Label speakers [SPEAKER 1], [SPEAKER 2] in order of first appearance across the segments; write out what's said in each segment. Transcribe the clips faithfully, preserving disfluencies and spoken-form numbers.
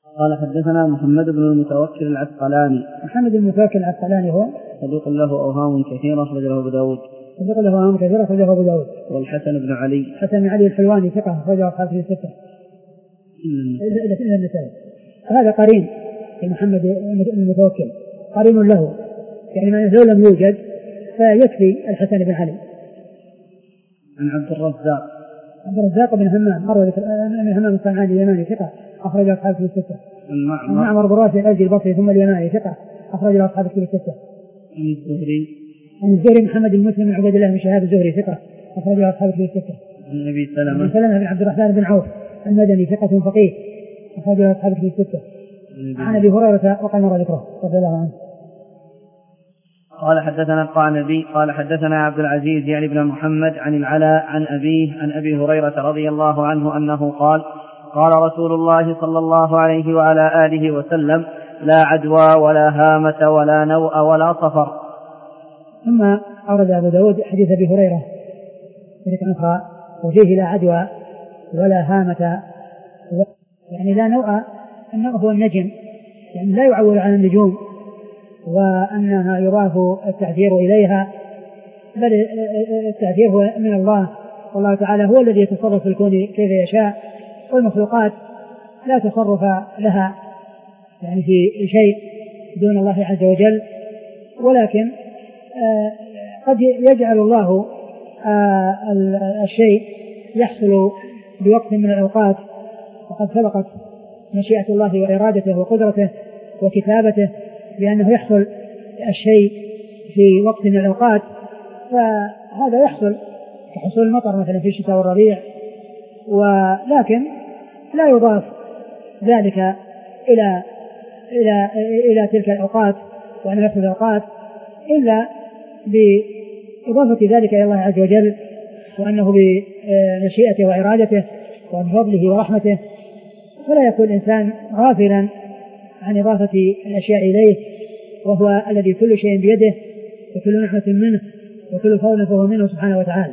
[SPEAKER 1] قال حدثنا محمد بن المتوكل العسقلاني.
[SPEAKER 2] محمد بن المتوكل العسقلاني هو
[SPEAKER 1] صدوق له أوهام كثيرة أخرج له أبو داود.
[SPEAKER 2] صدوق له أوهام كثيرة أخرج له أبو داود.
[SPEAKER 1] والحسن بن علي.
[SPEAKER 2] حسن بن علي الحلواني ثقة أخرج له أصحاب الستة إلا النسائي. هذا قرين محمد المتوكل، قرين له، يعني لو لم يوجد فيكفي الحسن بن علي.
[SPEAKER 1] عن عبد الرزاق.
[SPEAKER 2] عبد الرزاق بن همام مروي من همام الصنعاني اليماني ثقة أخرج أصحاب الستة. المعمر بن راشد الأزدي البصري ثم اليماني ثقة أخرج أصحاب الستة.
[SPEAKER 1] عن الزهري.
[SPEAKER 2] عن الزهري محمد بن مسلم بن عبيد الله بن شهاب الزهري ثقة أخرج أصحاب الستة.
[SPEAKER 1] عن أبي سلمة.
[SPEAKER 2] عن سلمة بن عبد الرحمن بن عوف المدني ثقة فقيه أخرج أصحاب الستة. عن أبي هريرة وقد مر ذكره رضي الله عنه.
[SPEAKER 1] قال حدثنا القعنبي قال حدثنا عبد العزيز يعني بن محمد عن العلاء عن أبيه عن أبي هريرة رضي الله عنه أنه قال قال رسول الله صلى الله عليه وعلى آله وسلم لا عدوى ولا هامة ولا نوء ولا صفر.
[SPEAKER 2] ثم أورد أبو داود حديث أبي هريرة طريقة أخرى وفيه لا عدوى ولا هامة، يعني لا نوء. النوء هو النجم، يعني لا يعول على النجوم وأنها يضاف التأثير إليها، بل التأثير هو من الله، والله تعالى هو الذي يتصرف في الكون كيف يشاء، والمخلوقات لا تصرف لها يعني في شيء دون الله عز وجل. ولكن قد يجعل الله الشيء يحصل بوقت من الأوقات، وقد سبقت مشيئة الله وإرادته وقدرته وكتابته بأنه يحصل الشيء في وقت من الأوقات، فهذا يحصل كحصول المطر مثلا في الشتاء والربيع، ولكن لا يضاف ذلك إلى إلى إلى تلك الأوقات وأن نفس الأوقات إلا بإضافة ذلك إلى الله عز وجل، وأنه بمشيئته وإرادته ومن فضله ورحمته، فلا يكون الإنسان غافلا عن إضافة الأشياء إليه، وهو الذي كل شيء بيده وكل نعمة منه وكل فضل فهو منه سبحانه وتعالى.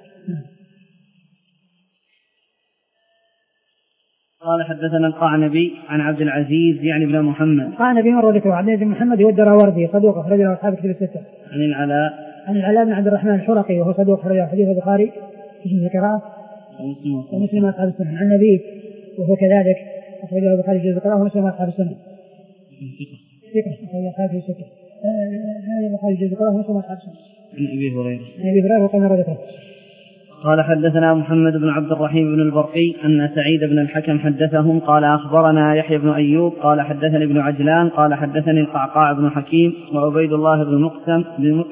[SPEAKER 1] قال حدثنا القعنبي عن عبد العزيز يعني بن محمد.
[SPEAKER 2] القعنبي مر ذكره عبد العزيز بن محمد والدراوردي صدوق أخرج له أصحاب الكتب الستة.
[SPEAKER 1] عن العلاء.
[SPEAKER 2] عن العلاء بن عبد الرحمن الحرقي وهو صدوق أخرج حديث البخاري في القراءة ومسلم أصحاب السنة. عن النبي وهو كذلك أخرج له البخاري في القراءة ومسلم أصحاب السنة. ثقة أخرج أصحاب الستة. هذا البخاري في القراءة ومسلم أصحاب السنة.
[SPEAKER 1] عن أبي هريرة.
[SPEAKER 2] عن أبي هريرة وقد مر ذكره.
[SPEAKER 1] قال حدثنا محمد بن عبد الرحيم بن البرقي أن سعيد بن الحكم حدثهم قال أخبرنا يحيى بن أيوب قال حدثني ابن عجلان قال حدثني القعقاع بن حكيم وعبيد الله بن مقسم بن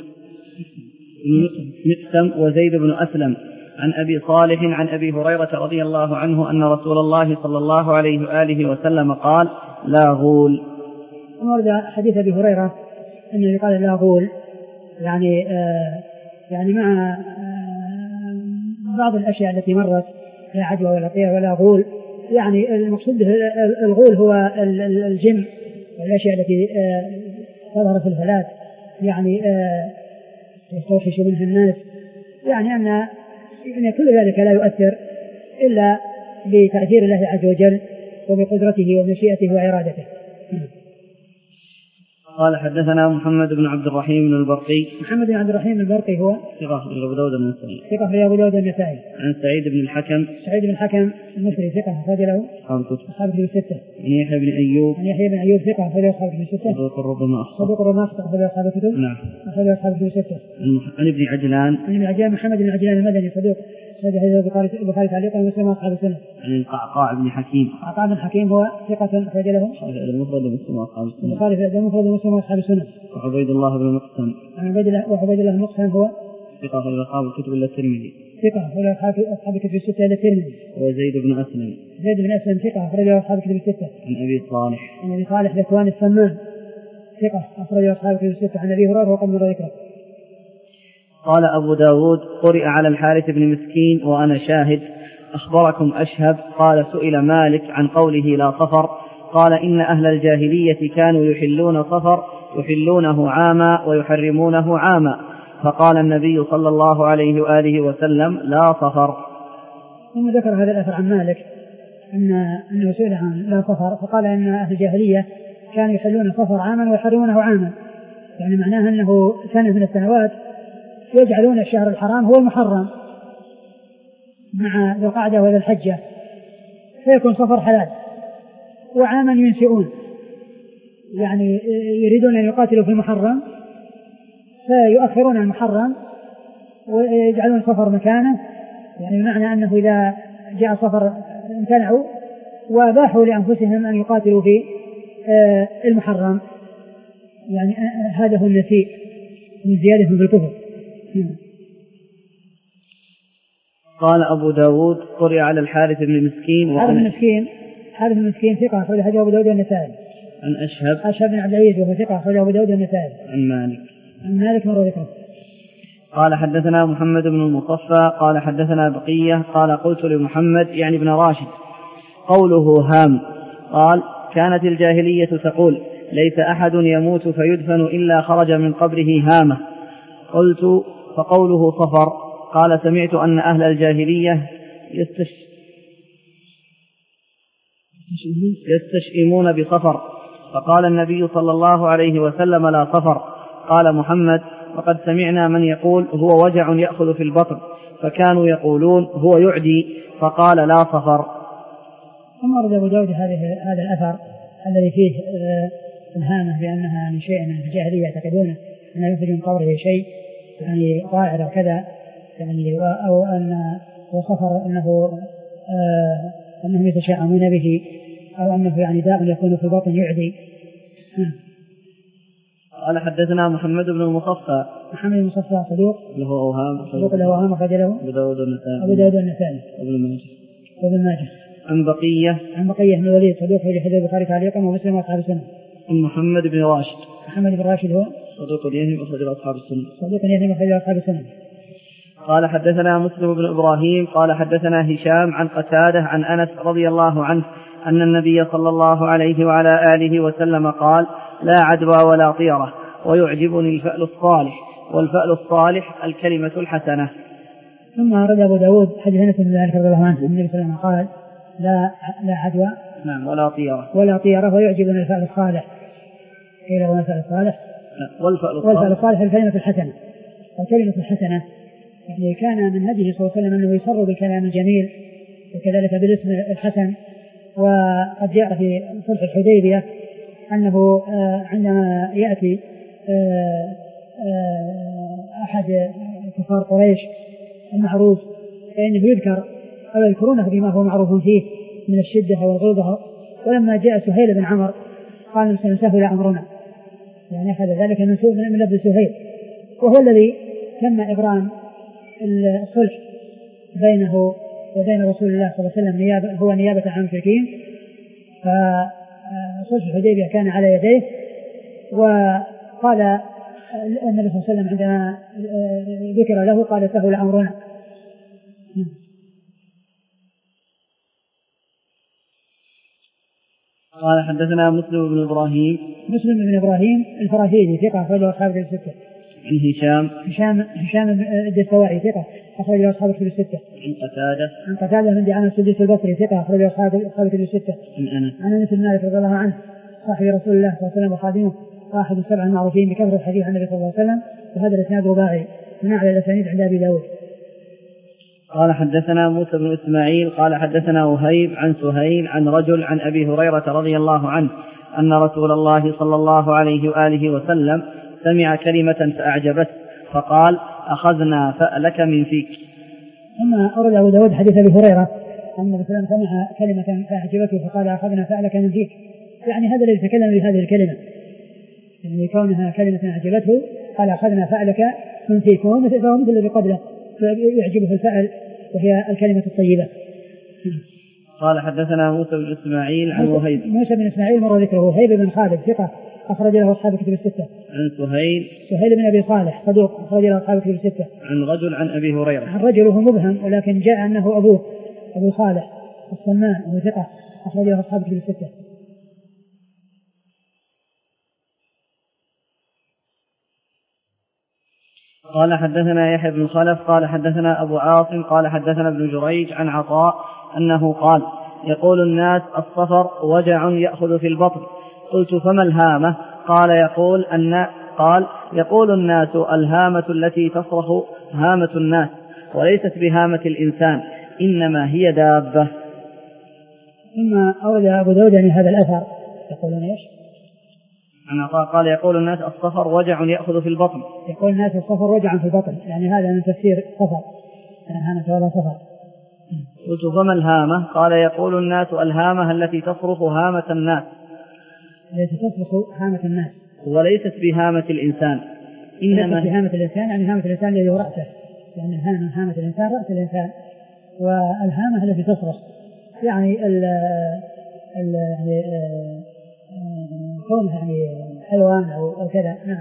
[SPEAKER 1] مقسم وزيد بن أسلم عن أبي صالح عن أبي هريرة رضي الله عنه أن رسول الله صلى الله عليه وآله وسلم قال لا غول.
[SPEAKER 2] ورد حديث أبي هريرة أنه قال لا غول، يعني آه يعني مع آه بعض الأشياء التي مرت لا عدوى ولا طير ولا غول، يعني المقصود به الغول هو الجن والأشياء التي تظهر في الفلات، يعني يستوحش منها الناس، يعني أن يعني كل ذلك لا يؤثر إلا بتأثير الله عز وجل وبقدرته ومشيئته وإرادته.
[SPEAKER 1] قال حدثنا محمد بن عبد الرحيم بن البرقي.
[SPEAKER 2] محمد بن عبد الرحيم البرقي هو
[SPEAKER 1] ثقة في أبو داود النسائي.
[SPEAKER 2] ثقة في أبو داود النسائي.
[SPEAKER 1] عن سعيد بن الحكم.
[SPEAKER 2] سعيد بن الحكم المصري ثقة أخرج له أصحاب الكتب الستة.
[SPEAKER 1] عن يحيى بن أيوب.
[SPEAKER 2] عن يحيى بن أيوب ثقة أخرج له أصحاب الكتب الستة.
[SPEAKER 1] صدوق ربما أخطأ.
[SPEAKER 2] صدوق ربما أخطأ أخرج له أصحاب الكتب.
[SPEAKER 1] نعم.
[SPEAKER 2] أخرج له أصحاب الكتب الستة.
[SPEAKER 1] عن ابن عجلان.
[SPEAKER 2] عن ابن عجلان محمد بن عجلان المدني صدوق أخرج له البخاري تعليقا ومسلم أصحاب السنة.
[SPEAKER 1] عن القعقاع بن حكيم.
[SPEAKER 2] القعقاع بن حكيم هو ثقة أخرج له
[SPEAKER 1] المفرد ومسلم أصحاب السنة.
[SPEAKER 2] البخاري في المفرد ومسلم أصحاب السنة.
[SPEAKER 1] وعبيد الله بن مقسم.
[SPEAKER 2] عن عبيد الله وعبيد الله بن مقسم هو
[SPEAKER 1] ثقة في أصحاب الكتب إلا الترمذي.
[SPEAKER 2] ثقة أخرج أصحاب الكتب الستة إلا الترمذي.
[SPEAKER 1] وزيد بن أسلم.
[SPEAKER 2] زيد بن أسلم ثقة أخرج أصحاب الكتب الستة.
[SPEAKER 1] عن أبي صالح.
[SPEAKER 2] عن أبي صالح ذكوان السمان ثقة أخرج أصحاب الكتب الستة. عن أبي هريرة وقد مر ذكره.
[SPEAKER 1] قال أبو داود قرئ على الحارث بن مسكين وأنا شاهد أخبركم أشهب قال سئل مالك عن قوله لا صفر قال إن أهل الجاهلية كانوا يحلون صفر يحلونه عاما ويحرمونه عاما فقال النبي صلى الله عليه وآله وسلم لا صفر.
[SPEAKER 2] ثم ذكر هذا الأثر عن مالك أن أنه سئل عن لا صفر فقال أن أهل الجاهلية كانوا يحلون صفر عاما ويحرمونه عاما، يعني معناها أنه سنة من السنوات يجعلون الشهر الحرام هو المحرم مع ذي القعدة وذي الحجة فيكون صفر حلال، وعاما ينسئون يعني يريدون أن يقاتلوا في المحرم فيؤخرون المحرم ويجعلون صفر مكانه، يعني بمعنى أنه إذا جاء صفر امتنعوا وباحوا لأنفسهم أن يقاتلوا في المحرم، يعني هذا هو النسيء من زيادة في الكفر.
[SPEAKER 1] قال أبو داود قرئ على الحارث بن مسكين.
[SPEAKER 2] حارث بن مسكين حارث بن مسكين ثقة أخرج حديثه أبو داود والنسائي.
[SPEAKER 1] عن أشهب
[SPEAKER 2] أشهب بن عبد العزيز وهو ثقة أخرج أبو داود والنسائي.
[SPEAKER 1] عن مالك
[SPEAKER 2] عن مالك مر ذكره.
[SPEAKER 1] قال حدثنا محمد بن المصفى قال حدثنا بقية قال قلت لمحمد يعني ابن راشد قوله هام قال كانت الجاهلية تقول ليس أحد يموت فيدفن إلا خرج من قبره هامة. قلت فقوله صفر قال سمعت أن أهل الجاهلية يستش... يستشئمون بصفر فقال النبي صلى الله عليه وسلم لا صفر. قال محمد وقد سمعنا من يقول هو وجع يأخذ في البطن فكانوا يقولون هو يعدي فقال لا صفر.
[SPEAKER 2] ثم ورد أبو داود هذا الأثر الذي فيه الهامة بأنها من شيء من الجاهلية يعتقدونه أن يخرج من قبره شيء يعني ضائع أو كذا يعني أو أن وصفر أنه آه أنهم يتشاءمون به أو أنه يعني داء يكون في البطن يعدي.
[SPEAKER 1] قال حدثنا محمد بن المصفى
[SPEAKER 2] محمد بن المصفى صدوق
[SPEAKER 1] له أوهام
[SPEAKER 2] صدوق له أوهام أخرج له
[SPEAKER 1] أبو داود والنسائي
[SPEAKER 2] أبو داود والنسائي
[SPEAKER 1] وابن ماجه
[SPEAKER 2] وابن ماجه.
[SPEAKER 1] عن بقية
[SPEAKER 2] عن بقية بن الوليد صدوق في حديث البخاري تعليقا ومسلم وأصحاب السنة.
[SPEAKER 1] عن محمد بن راشد
[SPEAKER 2] محمد بن راشد هو
[SPEAKER 1] صدوق يهم أخرج أصحاب السنة
[SPEAKER 2] صدوق يهم أخرج أصحاب السنة.
[SPEAKER 1] قال حدثنا مسلم بن إبراهيم قال حدثنا هشام عن قتادة عن أنس رضي الله عنه أن النبي صلى الله عليه وعلى آله وسلم قال لا عدوى ولا طيرة ويعجبني الفأل الصالح والفأل الصالح الكلمة الحسنة.
[SPEAKER 2] ثم أورد أبو داود حديث أنس بن مالك رضي الله عنه النبي صلى الله عليه وسلم قال لا لا عدوى
[SPEAKER 1] نعم ولا طيرة
[SPEAKER 2] ولا طيرة ويعجبني الفأل الصالح قيل هو الفأل الصالح
[SPEAKER 1] والفأل
[SPEAKER 2] والفأل الصالح الكلمة الحسنة الكلمة الحسنة يعني كان من هديه صلى الله عليه وسلم أنه يصر بالكلام الجميل وكذلك بالاسم الحسن. وقد جاء في صلح الحديبية أنه عندما يأتي أحد كفار قريش المعروف فإنه يذكر أو يذكرونه بما هو معروف فيه من الشدة والغلظة. ولما جاء سهيل بن عمر قال سنسهل أمرنا يعني أخذ ذلك من من لفظ سهيل وهو الذي تم إبرام الصلح بينه وبين رسول الله صلى الله عليه وسلم نيابة هو نيابة عن المشركين. فصلح الحديبية كان على يديه وقال النبي صلى الله عليه وسلم عندما ذكر له قال سهل أمرنا.
[SPEAKER 1] قال حدثنا مسلم بن إبراهيم
[SPEAKER 2] مسلم بن إبراهيم الفراهيدي ثقة أخرج له أصحاب الكتب الستة.
[SPEAKER 1] عن هشام
[SPEAKER 2] هشام هشام الدستوائي ثقة أخرج له أصحاب الكتب الستة.
[SPEAKER 1] عن قتادة
[SPEAKER 2] عن قتادة بن دعامة السدوسي البصري ثقة أخرج له أصحاب الكتب الستة.
[SPEAKER 1] عن أنس
[SPEAKER 2] عن أنس بن مالك رضي الله عنه صاحب رسول الله صلى الله عليه وسلم وخادمه واحد السبع المعروفين بكثرة الحديث عن النبي صلى الله عليه وسلم وهذا الإسناد رباعي من أعلى الأسانيد عند أبي داود.
[SPEAKER 1] قال حدثنا موسى بن إسماعيل قال حدثنا وهيب عن سهيل عن رجل عن أبي هريرة رضي الله عنه أن رسول الله صلى الله عليه وآله وسلم سمع كلمة فأعجبته فقال أخذنا فألك من فيك.
[SPEAKER 2] ثم أورد أبو داود حديث أبي هريرة أن النبي صلى الله عليه وسلم سمع كلمة فأعجبته فقال أخذنا فألك من فيك، يعني هذا الذي يتكلم بهذه الكلمة يعني كونها كلمة أعجبته قال أخذنا فألك من فيك، فهو مثل الذي قبله يعجبه الفعل وهي الكلمة الطيبة.
[SPEAKER 1] قال حدثنا موسى بن إسماعيل عن وهيب
[SPEAKER 2] موسى بن إسماعيل مر ذكره وهيب بن خالد ثقة أخرج له أصحاب الكتب الستة.
[SPEAKER 1] عن سهيل
[SPEAKER 2] سهيل بن أبي صالح صدوق أخرج له أصحاب الكتب الستة.
[SPEAKER 1] عن رجل عن أبي هريرة
[SPEAKER 2] عن رجل وهو مبهم ولكن جاء أنه أبوه أبو صالح السمان وهو ثقة أخرج له أصحاب الكتب الستة.
[SPEAKER 1] قال حدثنا يحيى بن خلف قال حدثنا أبو عاصم قال حدثنا ابن جريج عن عطاء أنه قال يقول الناس الصفر وجع يأخذ في البطن. قلت فما الهامة؟ قال يقول الناس قال يقول الناس الهامة التي تصرخ هامة الناس وليست بهامة الإنسان، إنما هي دابة.
[SPEAKER 2] ثم أورد أبو داود يعني هذا الأثر يقولون إيش؟
[SPEAKER 1] أنا قال يقول الناس الصفر وجع يأخذ في البطن.
[SPEAKER 2] يقول الناس الصفر وجع في البطن، يعني هذا من تفسير صفر، يعني هامة ولا صفر.
[SPEAKER 1] قلت فما الهامة؟ قال يقول الناس الهامة التي تصرخ هامة الناس
[SPEAKER 2] التي تصرخ هامة الناس
[SPEAKER 1] وليست بهامة الإنسان،
[SPEAKER 2] إنما بهامة الإنسان، يعني هامة الإنسان الذي هو رأسه، يعني هامة هامة الإنسان رأس الإنسان، والهامة التي تصرخ يعني ال ال يعني كونها يعني حيوان أو كذا. نعم.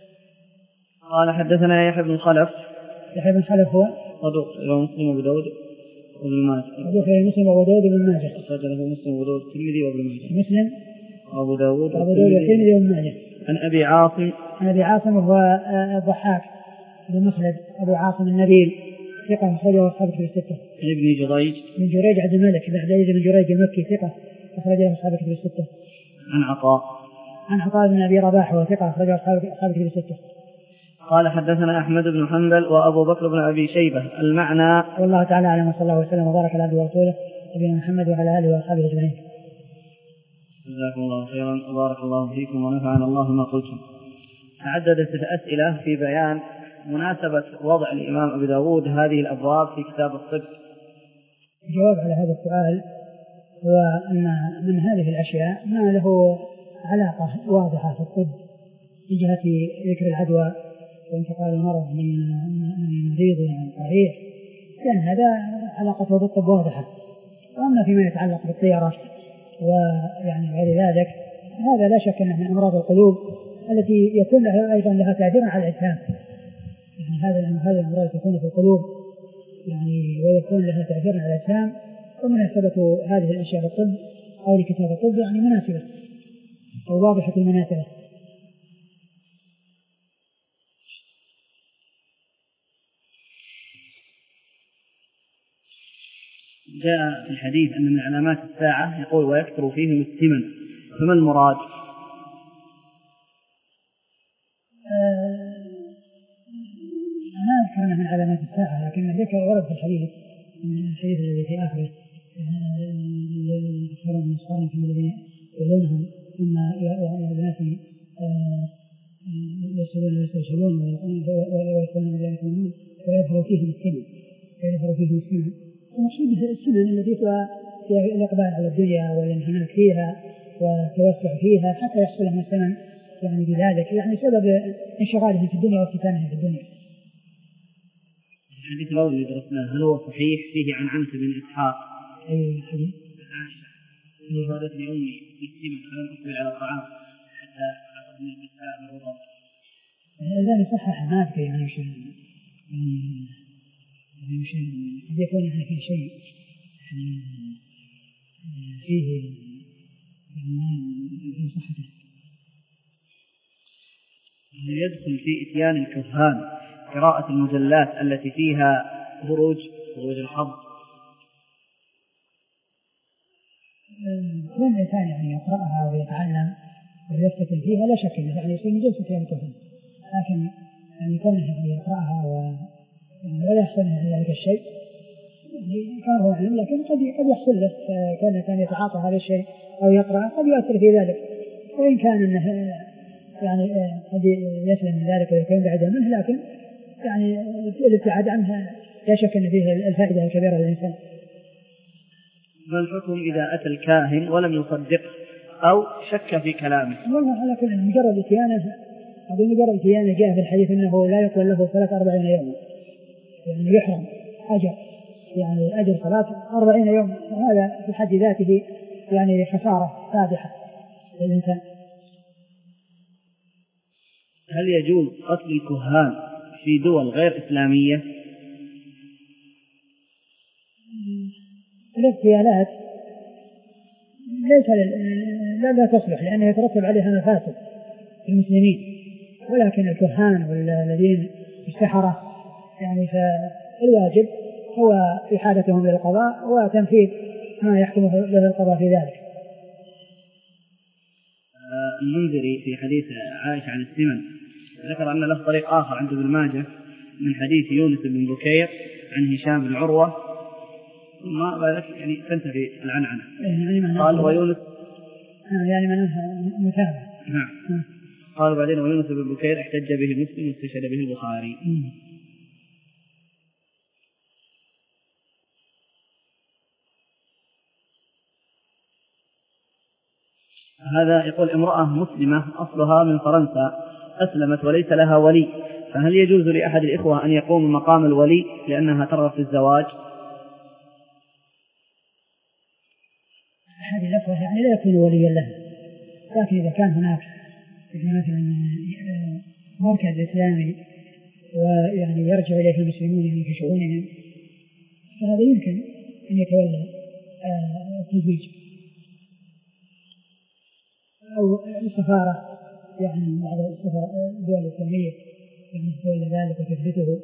[SPEAKER 1] قال حدثنا يحيى بن خلف.
[SPEAKER 2] يحيى بن خلف هو
[SPEAKER 1] صدوق رواه مسلم وابو داود وابن ماجه.
[SPEAKER 2] صدوق مسلم وابو داود وابن ماجه.
[SPEAKER 1] أخرج له مسلم وابو داود والترمذي وابن ماجه.
[SPEAKER 2] مسلم
[SPEAKER 1] وابو داود
[SPEAKER 2] وابو داود والترمذي وابن ماجه.
[SPEAKER 1] عن ابي عاصم.
[SPEAKER 2] عن ابي عاصم وهو الضحاك بن مخلد ابو عاصم النبيل ثقة أخرجه أصحاب الكتب الستة.
[SPEAKER 1] عن ابن جريج.
[SPEAKER 2] من جريج عبد الملك بن عبد العزيز بن جريج المكي ثقة أخرجه أصحاب الكتب الستة.
[SPEAKER 1] عن عطاء.
[SPEAKER 2] عن عطاء بن أبي رباح وثقة أخرجه أصحاب الكتب الستة.
[SPEAKER 1] قال حدثنا أحمد بن حنبل وأبو بكر بن أبي شيبة. المعنى
[SPEAKER 2] والله تعالى أعلم وصلى الله وسلم وبارك على عبده ورسوله نبينا محمد وعلى آله وأصحابه أجمعين.
[SPEAKER 1] جزاكم الله خيرا وبارك الله فيكم ونفعنا الله ما قلتم. تعددت الأسئلة في بيان مناسبة وضع الإمام أبي داود هذه الأبواب في كتاب الطب.
[SPEAKER 2] الجواب على هذا السؤال هو أن من هذه الأشياء ما له علاقة واضحة في الطب من جهة ذكر العدوى وانتقال المرض من مريض عن طريق، لأن هذا علاقته بالطب واضحة. وأما فيما يتعلق بالطيرة ويعني غير ذلك هذا لا شك أنه من أمراض القلوب التي يكون لها أيضا لها تأثير على الأجسام. يعني هذا هذه الأمراض تكون في القلوب يعني ويكون لها تأثير على الأجسام، ومناسبة هذه الأشياء للطب أو لكتاب الطب يعني مناسبة أو واضحة المناسبة.
[SPEAKER 1] جاء في الحديث أن من علامات الساعة يقول ويكثر فيهم السمن، فما المراد؟
[SPEAKER 2] آه ما أذكر من علامات الساعة، لكن ذكر ورد في الحديث الحديث الذي في آخره يكثرون من الصالحين كما الذين يلونهم ثم الناس يسألون ويستشهدون ويقولون ذلك المؤمن ويظهر فيهم السمن ويظهر فيهم السمن. المقصود السنن التي هي الإقبال على الدنيا والانهماك فيها والتوسع فيها حتى يحصل لهم السنن يعني بذلك، يعني سبب انشغالهم في الدنيا وافتتانهم في الدنيا.
[SPEAKER 1] الحديث الأول اللي درسناه هل هو صحيح فيه عن عمت بن إسحاق؟
[SPEAKER 2] أي حديث؟
[SPEAKER 1] عائشة ولدتني أمي بالسمن فلم أقبل على الطعام حتى أخذني بالساء بالرضا.
[SPEAKER 2] ذلك صحح ما أذكر يعني شيء يعني شيء قد يكون يعني فيه شيء يعني فيه يعني في صحته.
[SPEAKER 1] يدخل في إتيان الكهان قراءة المجلات التي فيها خروج خروج الحظ.
[SPEAKER 2] كل إنسان يعني يقرأها ويتعلم ويفتتن فيها لا شك أنه يعني يصير من جنس إتيان الكهان، لكن يعني كونه يعني يقرأها و ولا يحصل له ذلك الشيء يعني كان هو علم، لكن قد قد يحصل له كان كان يتعاطى هذا الشيء أو يقرأ قد يؤثر في ذلك، وإن كان أنه يعني قد يسلم من ذلك ويكون بعيدا منه، لكن يعني الابتعاد عنها لا شك أن فيه الفائدة الكبيرة للإنسان.
[SPEAKER 1] ما الحكم إذا أتى الكاهن ولم يصدق أو شك في كلامه؟
[SPEAKER 2] والله على كل مجرد إتيانه أو مجرد إتيانه جاء في الحديث أنه لا يقبل له صلاة أربعين يوما، يعني يحرم أجر يعني أجر صلاة أربعين يوم، وهذا في حد ذاته يعني خسارة فادحة للإنسان.
[SPEAKER 1] هل يجوز قتل الكهان في دول غير إسلامية؟
[SPEAKER 2] الاغتيالات ليس لا, لا تصلح لأنه يترتب عليها مفاسد المسلمين، ولكن الكهان والذين السحرة يعني فالواجب هو إحالتهم للقضاء وتنفيذ ما يحكم له القضاء في ذلك.
[SPEAKER 1] المنذري في حديث عائشة عن السمن ذكر أن له طريق آخر عند ابن ماجه من حديث يونس بن بكير عن هشام بن عروة، ثم بعد يعني تنتهي العنعنة.
[SPEAKER 2] يعني
[SPEAKER 1] قال ويونس
[SPEAKER 2] يعني معناها متابعة.
[SPEAKER 1] نعم. قال بعدين ويونس بن بكير احتج به مسلم واستشهد به البخاري. هذا يقول امرأة مسلمة أصلها من فرنسا أسلمت وليس لها ولي، فهل يجوز لأحد الإخوة أن يقوم مقام الولي لأنها ترغب في الزواج؟
[SPEAKER 2] أحد الإخوة يعني لا يكون وليا لها، لكن إذا كان هناك مثلا مركز إسلامي ويعني يرجع إليه المسلمون يعني في شؤونهم فهذا يمكن أن يتولى التزويج، أو السفارة يعني بعض الدول الإسلامية يعني تتولى ذلك وتثبته.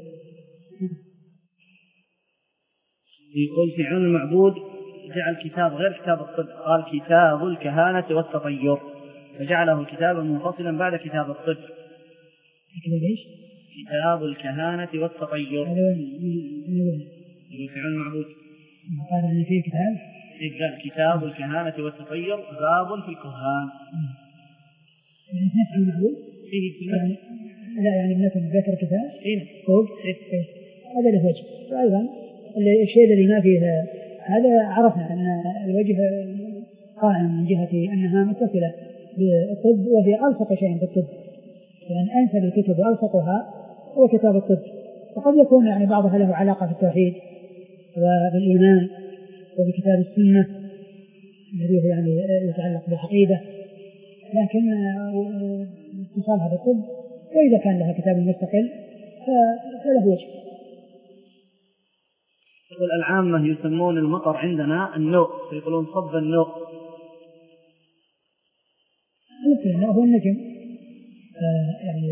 [SPEAKER 1] يقول في عون المعبود جعل كتاب غير كتاب الطب، قال كتاب الكهانة والتطير، فجعله كتابا منفصلا بعد كتاب الطب. كتاب الكهانة والتطير في عون المعبود
[SPEAKER 2] قال أن فيه كتاب
[SPEAKER 1] قال كتاب الكهانة والتطير باب في الكهان.
[SPEAKER 2] نفس المعبود
[SPEAKER 1] فيه في
[SPEAKER 2] يعني لا يعني مثل ذكر كتاب
[SPEAKER 1] إيه
[SPEAKER 2] فوق هذا له وجه. وأيضا الشيء الذي ما فيه هذا عرفنا أن الوجه قائم من جهة أنها متصلة بالطب وهي ألصق شيء بالطب، يعني أنسب الكتب وألصقها هو كتاب الطب، وقد يكون يعني بعضها له علاقة بالتوحيد وبالإيمان وبكتاب السنة الذي هو يعني يتعلق بالعقيدة، لكن اتصالها بالطب. وإذا كان لها كتاب مستقل فله وجه.
[SPEAKER 1] يقول العامة يسمون المطر عندنا النوء، فيقولون صب النوء.
[SPEAKER 2] النوء هو النجم، آه يعني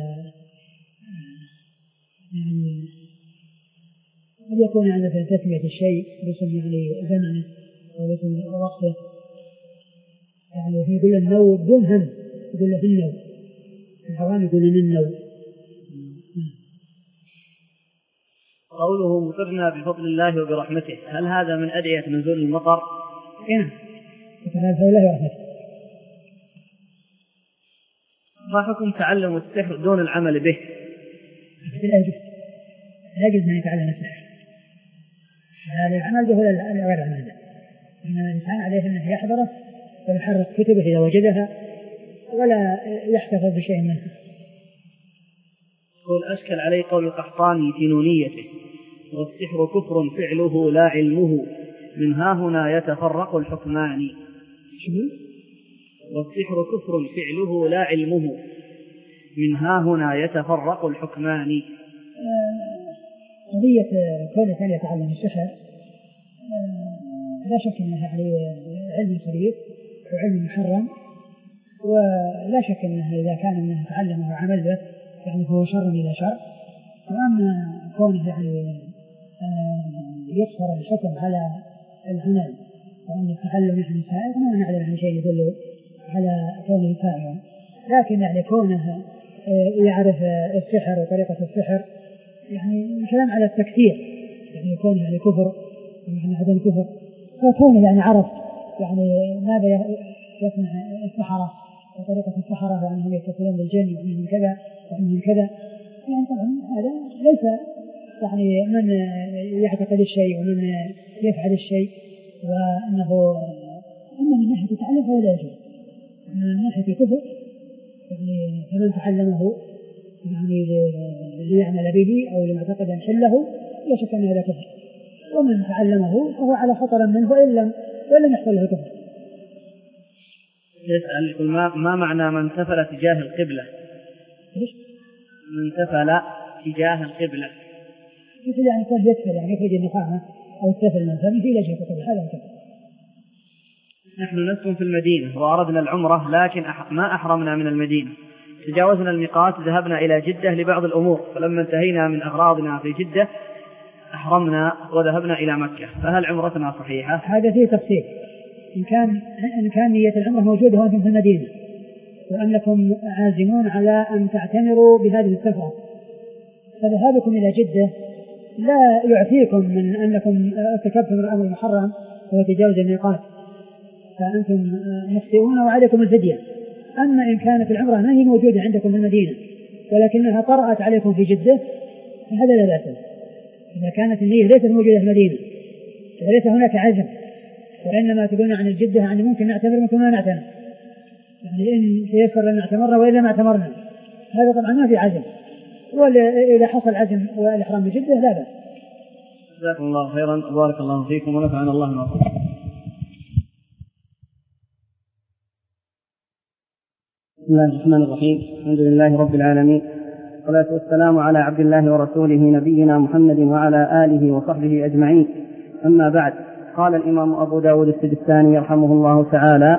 [SPEAKER 2] يعني قد يكون يعني مثل تسمية الشيء باسم يعني زمنه أو باسم وقته، يعني يقول النوء بدون هم، يقول له النوء، الحوامل يقول من النوء.
[SPEAKER 1] قوله مطرنا بفضل الله وبرحمته، هل هذا من أدعية نزول المطر؟
[SPEAKER 2] نعم، بفضل الله ورحمته.
[SPEAKER 1] ما حكم تعلم السحر دون العمل به؟
[SPEAKER 2] لا يجوز، لا يجوز أن يتعلم السحر، هذا العمل به ولا غير العمل به. إن الإنسان عليه أنه يحضره ويحرك كتبه إذا وجدها ولا يحتفظ بشيء منها.
[SPEAKER 1] يقول أشكل عليه قول القحطاني في نونيته والسحر كفر فعله لا علمه من ها هنا يتفرق الحكمان. والسحر كفر فعله لا علمه من ها هنا يتفرق الحكمان.
[SPEAKER 2] قضية كون الإنسان يتعلم السحر لا شك أنه يعني علم صريح وعلم محرم، ولا شك أنه إذا كان أنه تعلمه وعمل به يعني هو شر إلى شر. وأما كونه يعني يقصر الحكم على العمل وأن التعلم يعني سائر، ما نعلم عن شيء يدل على كونه سائرا، لكن يعني كونه يعرف السحر وطريقة السحر يعني كلام على التكثير، يعني يكون يعني كفر ومعنى عدم كفر، فكونه يعني عرف يعني ماذا يصنع السحرة وطريقة السحرة وأنهم يتصلون بالجن وأنهم كذا وأنهم كذا، يعني طبعا هذا ليس يعني من يعتقد الشيء ومن يفعل الشيء وأنه أما من ناحية التعلم فهو لا يجوز. من ناحية الكفر يعني فمن تعلمه يعني ليعمل به أو لمعتقد أن حله لا شك أن هذا كفر، ومن تعلمه فهو على خطر منه وإن لم ولم يحصل له كفر.
[SPEAKER 1] يسأل يقول ما, ما معنى من تفل تجاه القبلة؟ من تفل تجاه القبلة
[SPEAKER 2] مثل يعني كون يتفل يعني يخرج النخامة أو التفل من فمه إلى جهة القبلة، هذا كفر.
[SPEAKER 1] نحن نسكن في المدينة وأردنا العمرة لكن ما أحرمنا من المدينة، تجاوزنا الميقات ذهبنا إلى جدة لبعض الأمور، فلما انتهينا من أغراضنا في جدة أحرمنا وذهبنا إلى مكة فهل عمرتنا صحيحة؟
[SPEAKER 2] هذا فيه تفصيل. إن كان إن كان نية العمرة موجودة وأنتم في المدينة وأنكم عازمون على أن تعتمروا بهذه السفرة، فذهابكم إلى جدة لا يعفيكم من أنكم ارتكبتم الأمر المحرم وهو تجاوز الميقات، فأنتم مخطئون وعليكم الفدية. أما إن كانت العمرة ما هي موجودة عندكم في المدينة ولكنها طرأت عليكم في جدة فهذا لا بأس. إذا كانت النية ليست موجودة في المدينة وليس هناك عزم وإنما تقولون عن الجدة يعني ممكن نعتمر ممكن ما نعتمر، يعني إن تيسر لنا اعتمرنا وإلا ما اعتمرنا، هذا طبعا ما في عزم. وإذا حصل عزم والإحرام بجدة لا بأس.
[SPEAKER 1] جزاكم الله خيرا وبارك الله فيكم ونفعنا الله بما قلتم. بسم الله الرحمن الرحيم. الحمد لله رب العالمين والصلاة والسلام على عبد الله ورسوله نبينا محمد وعلى آله وصحبه أجمعين. أما بعد، قال الإمام أبو داود السجستاني رحمه الله تعالى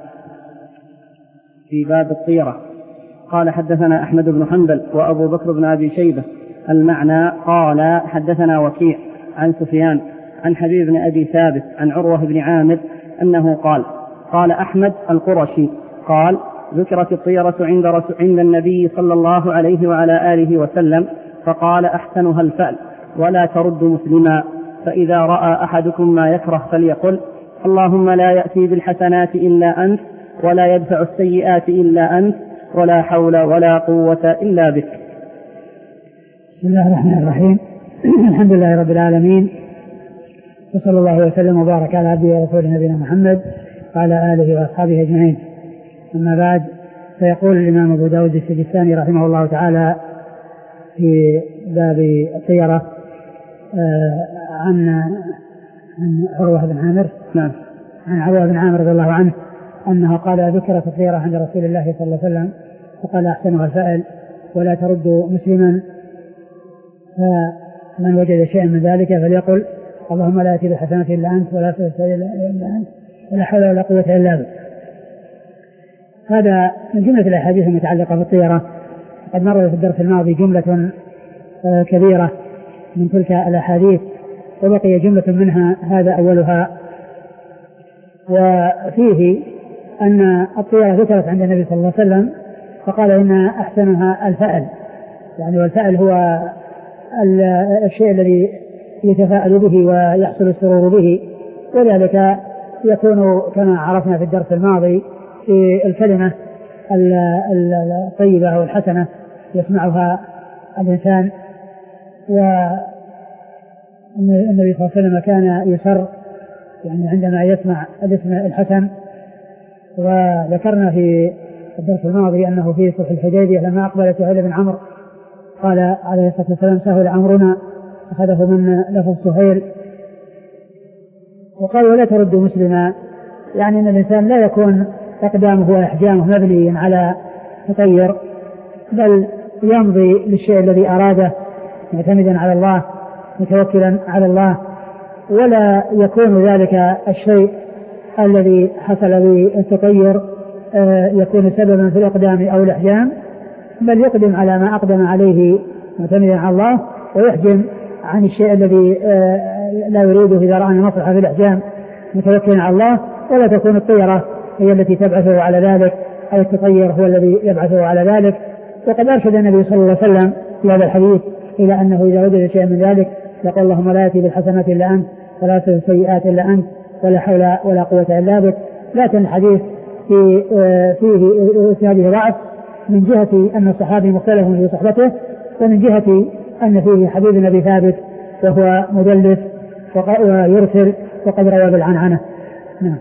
[SPEAKER 1] في باب الطيرة قال حدثنا أحمد بن حنبل وأبو بكر بن أبي شيبة. المعنى قال حدثنا وكيع عن سفيان عن حبيب بن أبي ثابت عن عروة بن عامر أنه قال قال أحمد القرشي قال ذكرت الطيرة عند, عند النبي صلى الله عليه وعلى آله وسلم فقال أحسنها الفأل ولا ترد مسلما، فإذا رأى أحدكم ما يكره فليقل اللهم لا يأتي بالحسنات إلا أنت ولا يدفع السيئات إلا أنت ولا حول ولا قوة إلا بك.
[SPEAKER 2] بسم الله الرحمن الرحيم. الحمد لله رب العالمين وصلى الله وسلم وبارك على عبده ورسوله نبينا محمد وعلى آله وأصحابه أجمعين. أما بعد، فيقول الإمام أبو داود السجستاني رحمه الله تعالى في باب الطيرة عن عن عروة بن عامر نعم عن عروة بن عامر رضي الله عنه أنه قال ذكرت الطيرة عند رسول الله صلى الله عليه وسلم فقال أحسنها الفأل ولا ترد مسلما، فمن وجد شيئا من ذلك فليقل اللهم لا يأتي بالحسنات إلا أنت ولا تسأل إلا أنت ولا حول ولا قوة إلا بك. هذا من جملة الأحاديث المتعلقة بالطيرة. قد مر في الدرس الماضي جملة كبيرة من تلك الأحاديث وبقي جملة منها هذا أولها، وفيه أن الطيرة ذكرت عند النبي صلى الله عليه وسلم فقال إن أحسنها الفأل، يعني والفأل هو الشيء الذي يتفاءل به ويحصل السرور به، وذلك يكون كما عرفنا في الدرس الماضي في الكلمة الطيبة والحسنة يسمعها الإنسان. والنبي صلى الله عليه وسلم كان يسر يعني عندما يسمع الاسم الحسن. وذكرنا في الدرس الماضي أنه في صلح الحديبية لما أقبل سهيل بن عمرو قال عليه الصلاة والسلام سهل عمرنا، أخذه من لفظ سهيل. وقال ولا ترد مسلما، يعني أن الإنسان لا يكون أقدامه وإحجامه مبني على تطير، بل يمضي للشيء الذي أراده معتمدا على الله متوكلا على الله، ولا يكون ذلك الشيء الذي حصل بالتطير يكون سببا في الإقدام أو الإحجام، بل يقدم على ما أقدم عليه معتمدا على الله ويحجم عن الشيء الذي لا يريده إذا رأى مصلحة في الإحجام متوكلا على الله. ولا تكون الطيرة هي التي تبعثه على ذلك أو التطير هو الذي يبعثه على ذلك. وقد أرشد النبي صلى الله عليه وسلم في هذا الحديث إلى أنه إذا وجد شيء من ذلك يقول اللهم لا يأتي بالحسنات إلا أنت ولا يأتي بالسيئات إلا أنت ولا حول ولا قوة إلا بك. لكن الحديث في فيه في هذه ضعف من جهة أن الصحابي مختلف في صحبته، ومن جهة أن فيه حبيب بن أبي ثابت وهو مدلس ويرسل وقد روى بالعنعنة. نعم.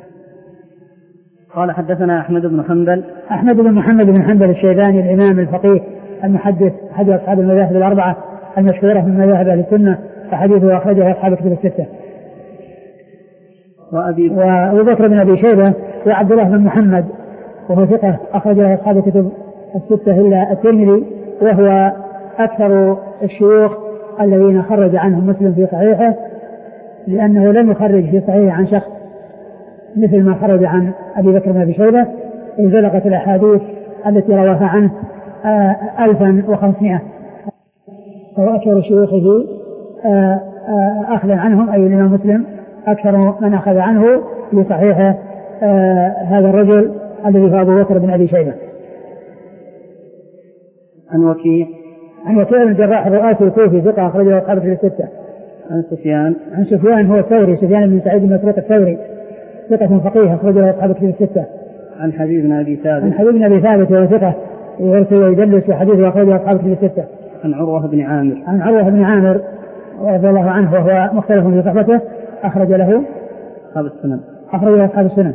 [SPEAKER 1] قال حدثنا أحمد بن حنبل
[SPEAKER 2] أحمد بن محمد بن حنبل الشيباني الإمام الفقيه المحدث أحد أصحاب المذاهب الأربعة المشهورة من مذاهب أهل السنة، فحديثه أخرجه أصحاب الكتب الستة.
[SPEAKER 1] وأبي
[SPEAKER 2] بكر بن أبي شيبة وعبد الله بن محمد وهو ثقة أخرج له أصحاب الكتب الستة إلا الترمذي، وهو أكثر الشيوخ الذين خرج عنهم مسلم في صحيحه، لأنه لم يخرج في صحيحه عن شخص مثل ما خرج عن أبي بكر بن أبي شيبة، إذ بلغت الأحاديث التي رواها عنه ألفا وخمسمائة، فهو أكثر شيوخه أخذ عنهم أي الإمام مسلم أكثر من أخذ عنه في صحيحه هذا الرجل الذي هو أبو بكر بن أبي شيبة.
[SPEAKER 1] عن وكيع
[SPEAKER 2] عن وكيع بن الجراح الرؤاسي الكوفي ثقة أخرجه أصحاب الكتب الستة.
[SPEAKER 1] عن سفيان
[SPEAKER 2] عن سفيان هو الثوري سفيان بن سعيد بن مسروق الثوري ثقة فقيه أخرجه أصحاب الكتب الستة.
[SPEAKER 1] عن حبيب بن أبي ثابت
[SPEAKER 2] عن حبيب بن أبي ثابت وهو ثقة يرسل ويدلس وحديثه أخرجه أصحاب الكتب الستة.
[SPEAKER 1] عن عروة بن عامر
[SPEAKER 2] عن عروة بن عامر رضي الله عنه وهو مختلف في صحبته أخرج له
[SPEAKER 1] أصحاب السنن
[SPEAKER 2] أخرج له أصحاب السنن.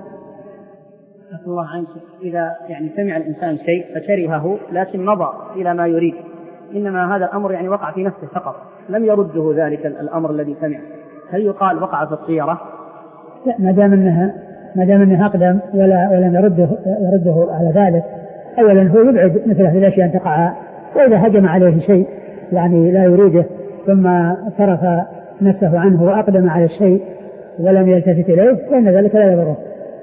[SPEAKER 1] الله عنك إذا يعني سمع الإنسان شيء فكرهه لكن مضى إلى ما يريد، إنما هذا الأمر يعني وقع في نفسه فقط لم يرده ذلك الأمر الذي سمع، هل يقال وقع في الطيرة؟
[SPEAKER 2] لا، ما دام أنها ما دام أنه أقدم ولا ولم يرده يرده على ذلك. أولا هو يبعد مثل هذه الأشياء أن تقع، وإذا هجم عليه شيء يعني لا يريده ثم صرف نفسه عنه وأقدم على الشيء ولم يلتفت إليه فإن ذلك لا يضره.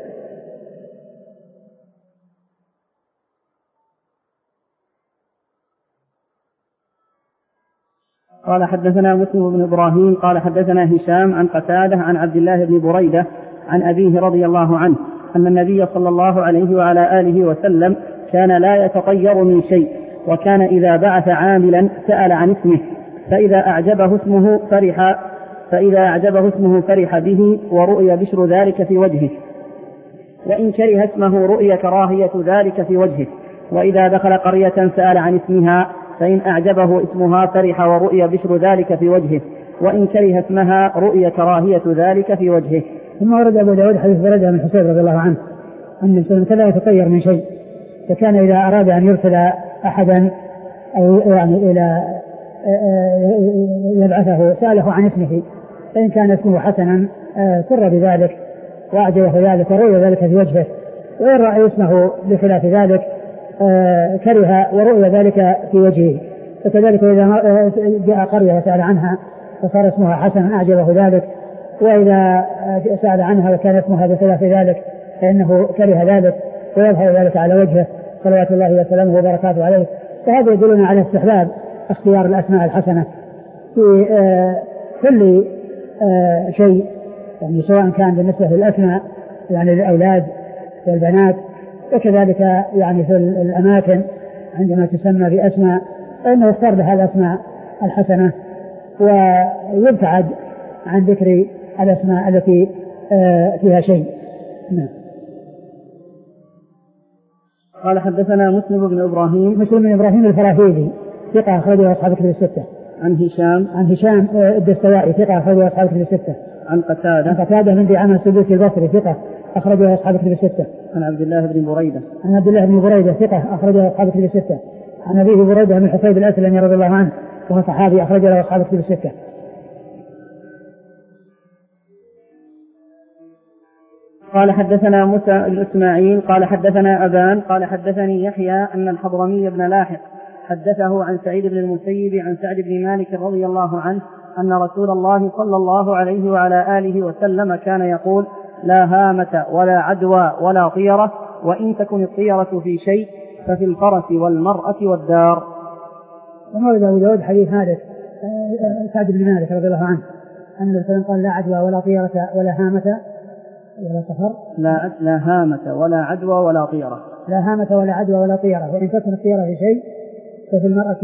[SPEAKER 1] قال حدثنا مسلم بن إبراهيم قال حدثنا هشام عن قتادة عن عبد الله بن بريدة عن أبيه رضي الله عنه أن النبي صلى الله عليه وعلى آله وسلم كان لا يتطير من شيء، وكان إذا بعث عاملا سأل عن اسمه فإذا أعجبه اسمه فرح فإذا أعجبه اسمه فرح به ورؤي بشر ذلك في وجهه، وإن كره اسمه رؤي كراهية ذلك في وجهه، وإذا دخل قرية سأل عن اسمها فإن أعجبه اسمها فرح ورؤي بشر ذلك في وجهه، وإن كره اسمها رؤي كراهية ذلك في وجهه.
[SPEAKER 2] ثم ورد أبو داود حديث بريدة بن حصيب رضي الله عنه أن الإنسان كان لا يتطير من شيء، فكان إذا أراد أن يرسل أحدا أو يعني إلى يبعثه سأله عن اسمه، فإن كان اسمه حسنا سر بذلك وأعجبه ذلك ورؤي ذلك في وجهه، وإن رأى اسمه بخلاف ذلك كره ورؤي ذلك في وجهه. فكذلك إذا جاء قرية وسأل عنها فصار اسمها حسنا أعجبه ذلك، وإذا سأل عنها وكان اسمها بخلاف ذلك فإنه كره ذلك ويظهر ذلك على وجهه صلوات الله وسلامه وبركاته عليه. فهذا يدلنا على استحباب اختيار الأسماء الحسنة في كل شيء، يعني سواء كان بالنسبة للأسماء يعني للأولاد والبنات، وكذلك يعني في الأماكن عندما تسمى بأسماء فإنه يختار بها الأسماء الحسنة ويبتعد عن ذكر الأسماء التي فيها شيء. نعم.
[SPEAKER 1] قال حدثنا مسلم بن إبراهيم
[SPEAKER 2] مسلم بن إبراهيم الفراهيدي ثقة أخرجه أصحاب الكتب الستة.
[SPEAKER 1] عن هشام
[SPEAKER 2] عن هشام الدستوائي ثقة أخرجه أصحاب الكتب الستة.
[SPEAKER 1] عن قتادة
[SPEAKER 2] عن قتادة من دعامة السدوسي البصري ثقة أخرجه أصحاب الكتب الستة.
[SPEAKER 1] عن عبد الله بن بريدة
[SPEAKER 2] عن عبد الله بن بريدة ثقة أخرجه أصحاب الكتب الستة. عن أبيه بريدة بن حصيب الأسلمي رضي الله عنه وهو صحابي أخرجه أصحاب الكتب الستة.
[SPEAKER 1] قال حدثنا موسى بن إسماعيل قال حدثنا أبان قال حدثني يحيى أن الحضرمي بن لاحق حدثه عن سعيد بن المسيب عن سعد بن مالك رضي الله عنه أن رسول الله صلى الله عليه وعلى آله وسلم كان يقول: لا هامة ولا عدوى ولا طيرة، وإن تكن الطيرة في شيء ففي الفرس والمرأة والدار.
[SPEAKER 2] ومرد أبو داود حديث هذا سعد بن مالك رضي الله عنه أن الرسول قال: لا عدوى ولا طيرة ولا هامة ولا سفر
[SPEAKER 1] لا, لا هامة ولا عدوى ولا طيرة
[SPEAKER 2] لا هامة ولا عدوى ولا طيرة، وإن تكن الطيرة في شيء ففي المرأة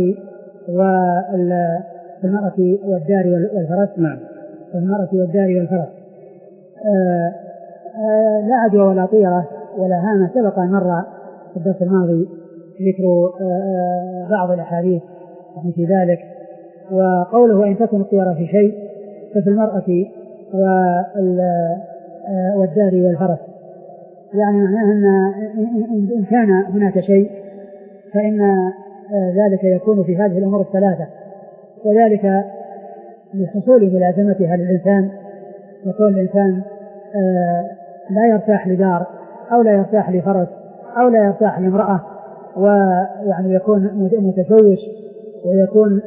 [SPEAKER 2] في المرأة والدار والفرس.
[SPEAKER 1] نعم.
[SPEAKER 2] في المرأة والدار والفرس. آآ آآ لا عدوى ولا طيرة ولا هامة سبق أن مر في الدرس الماضي ذكر بعض الأحاديث في ذلك. وقوله وإن تكن الطيرة في شيء ففي المرأة والدار والفرس، يعني معناه أن إن كان هناك شيء فإن ذلك يكون في هذه الأمور الثلاثة، وذلك لحصول ملازمتها للإنسان. يكون الإنسان لا يرتاح لدار أو لا يرتاح لفرس أو لا يرتاح لامرأة، ويعني يكون متشوش ويكون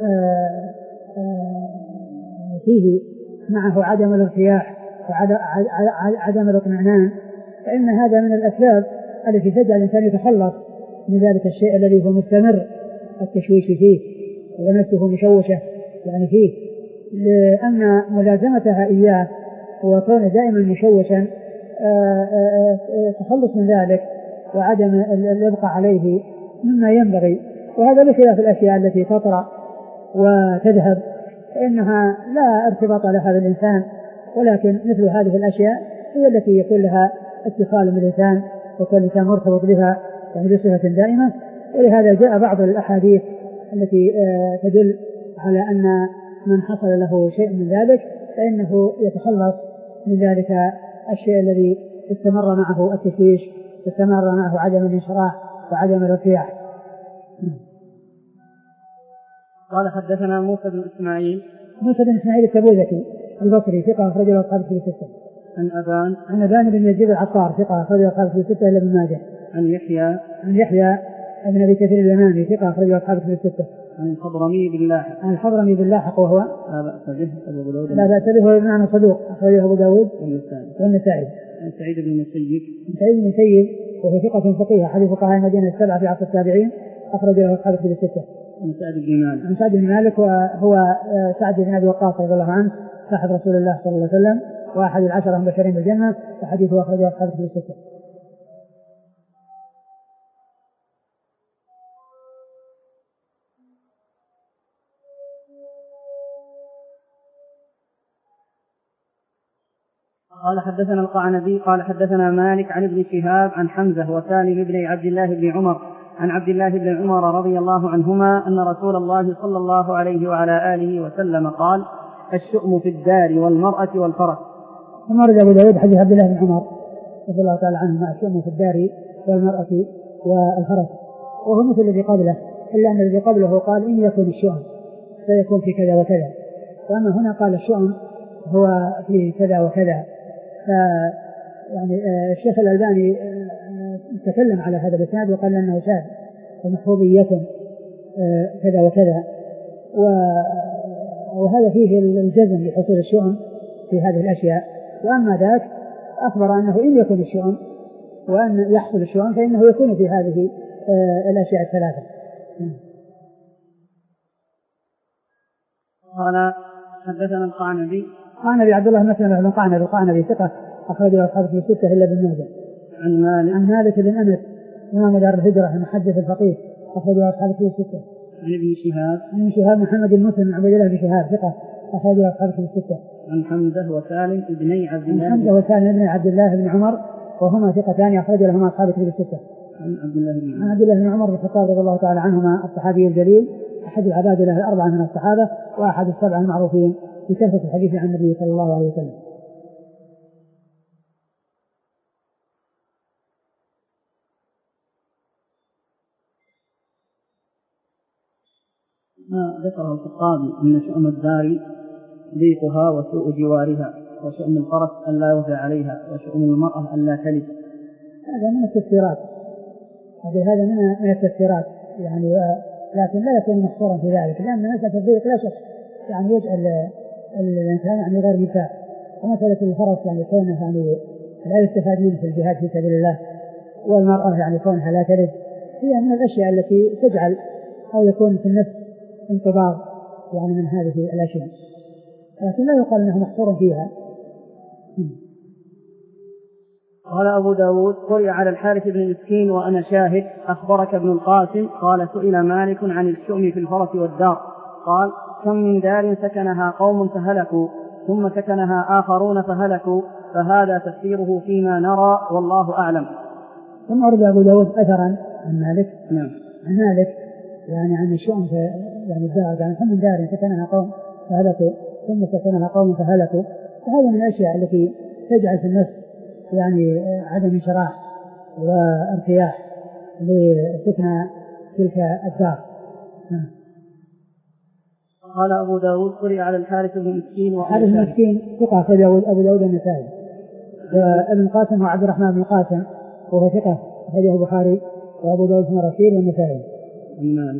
[SPEAKER 2] فيه معه عدم الارتياح وعدم الاطمئنان، فإن هذا من الأسباب التي تجعل الإنسان يتخلص من ذلك الشيء الذي هو مستمر التشويش فيه ونفسه مشوشة يعني فيه. لأن ملازمتها إياه وكون دائما مشوشا تخلص من ذلك وعدم الإبقاء عليه مما ينبغي. وهذا بخلاف الأشياء التي تطرأ وتذهب فإنها لا ارتباط لها بالإنسان، ولكن مثل هذه الأشياء هي التي يكون لها اتصال بالإنسان وكل الإنسان مرتبط بها يعني بصفة دائمة. ولهذا جاء بعض الأحاديث التي تدل على أن من حصل له شيء من ذلك فإنه يتخلص من ذلك الشيء الذي استمر معه التشويش، استمر معه عدم الانشراح وعدم الارتياح.
[SPEAKER 1] قال حدثنا موسى بن إسماعيل
[SPEAKER 2] موسى بن إسماعيل التبوذكي البصري ثقة أخرج له أصحاب الكتب الستة.
[SPEAKER 1] عن أبان
[SPEAKER 2] عن أبان بن يزيد العطار ثقة أخرج له أصحاب الكتب الستة إلا ابن ماجه.
[SPEAKER 1] عن يحيى
[SPEAKER 2] عن يحيى بن أبي كثير اليماني ثقة أخرج له أصحاب الكتب الستة.
[SPEAKER 1] عن الحضرمي باللاحق
[SPEAKER 2] عن الحضرمي باللاحق وهو
[SPEAKER 1] لا بأس به أبو داود
[SPEAKER 2] لا بأس به بمعنى صدوق أخرجه أبو داود والنسائي.
[SPEAKER 1] عن سعيد بن المسيب
[SPEAKER 2] سعيد بن المسيب وهو ثقة فقيه أحد فقهاء المدينة السبعة في عصر التابعين أخرج له أصحاب الكتب الستة.
[SPEAKER 1] عن سعد بن مالك
[SPEAKER 2] عن سعد بن مالك وهو سعد بن أبي وقاص رضي الله عنه صاحب رسول الله صلى الله عليه وسلم وأحد العشرة المبشرين بالجنة وحديثه أخرجه أصحاب الكتب الستة.
[SPEAKER 1] قال حدثنا القعنبي قال حدثنا مالك عن ابن شهاب عن حمزة وسالم بن عبد الله بن عمر عن عبد الله بن عمر رضي الله عنهما أن رسول الله صلى الله عليه وعلى آله وسلم قال الشؤم في الدار والمرأة والفرس.
[SPEAKER 2] ثم رد أبو داود حديث عبد الله بن عمر رضي الله تعالى عنهما الشؤم في الدار والمرأة والفرس وهو مثل الذي قبله إلا أن الذي قبله قال إن يكون الشؤم سيكون في كذا وكذا، وأما هنا قال الشؤم هو في كذا وكذا. يعني الشيخ الألباني تكلم على هذا الإسناد وقال أنه شاذ ومحفوظية كذا وكذا، وهذا فيه الجزم لحصول الشؤم في هذه الأشياء. وأما ذاك أخبر أنه إن يكون الشؤم وأن يحصل الشؤم فإنه يكون في هذه الأشياء الثلاثة.
[SPEAKER 1] قال حدثنا القعنبي
[SPEAKER 2] قعنبي عبد الله مثلا بن قعنبي القعنبي ثقة أخرج له أصحاب الكتب الستة إلا ابن ماجه.
[SPEAKER 1] عن مالك
[SPEAKER 2] عن مالك بن أنس إمام دار الهجرة المحدث الفقيه أخرج له أصحاب الكتب الستة.
[SPEAKER 1] عن ابن شهاب
[SPEAKER 2] عن شهاب محمد المسلم بن عبد الله بن شهاب ثقة أخرج له أصحاب الكتب الستة.
[SPEAKER 1] عن حمزة وسالم ابن عبد الله
[SPEAKER 2] عن حمزة وسالم ابن عبد الله بن عمر وهما ثقتان أخرج لهما أصحاب الكتب الستة.
[SPEAKER 1] عن عبد الله بن
[SPEAKER 2] عن عبد الله بن عمر بن الخطاب رضي الله تعالى عنهما الصحابي الجليل أحد العباد له الأربعة من الصحابة وأحد السبعة المعروفين بكثرة الحديث عن النبي صلى الله عليه وسلم.
[SPEAKER 1] ما ذكره الخطابي أن شؤم الدار ضيقها وسوء جوارها، وشؤم الفرس أن لا يوزع عليها، وشؤم المرأة أن لا تلد.
[SPEAKER 2] هذا من التفسيرات، هذا من التفسيرات يعني، لكن لا يكون محصورا في ذلك، لأن مسألة الضيق لا شك يعني يجعل الإنسان يعني غير مرتاح. ومسألة الفرس يعني كونه يعني لا يستفاد منه في الجهاد في سبيل الله، والمرأة يعني كونها لا تلد، هي من الأشياء التي تجعل أو يكون في النفس انقباض يعني من هذه الأشياء، لكن لا يقال أنه محصور فيها.
[SPEAKER 1] قال أبو داود قرئ على الحارث بن مسكين وأنا شاهد أخبرك ابن القاسم قال سئل مالك عن الشؤم في الفرس والدار قال كم من دار سكنها قوم فهلكوا ثم سكنها آخرون فهلكوا، فهذا تفسيره فيما نرى والله أعلم.
[SPEAKER 2] ثم أرد أبو داود أثرا عن مالك
[SPEAKER 1] نعم
[SPEAKER 2] عن مالك يعني عن الشؤم في يعني الدار، يعني كم من دار سكنها قوم فهلكوا ثم سكنها قوم فهلكوا، وهذا من الأشياء التي تجعل في النفس يعني عدم انشراح وارتياح لسكن تلك الدار.
[SPEAKER 1] قال أبو داود قرئ على الحارث بن مسكين
[SPEAKER 2] وحارث بن مسكين ثقة أخرج أبو داود النسائي. وابن قاسم وعبد الرحمن بن قاسم وهو ثقة أخرجه البخاري وأبو داود بن رشيد والنسائي.
[SPEAKER 1] مالك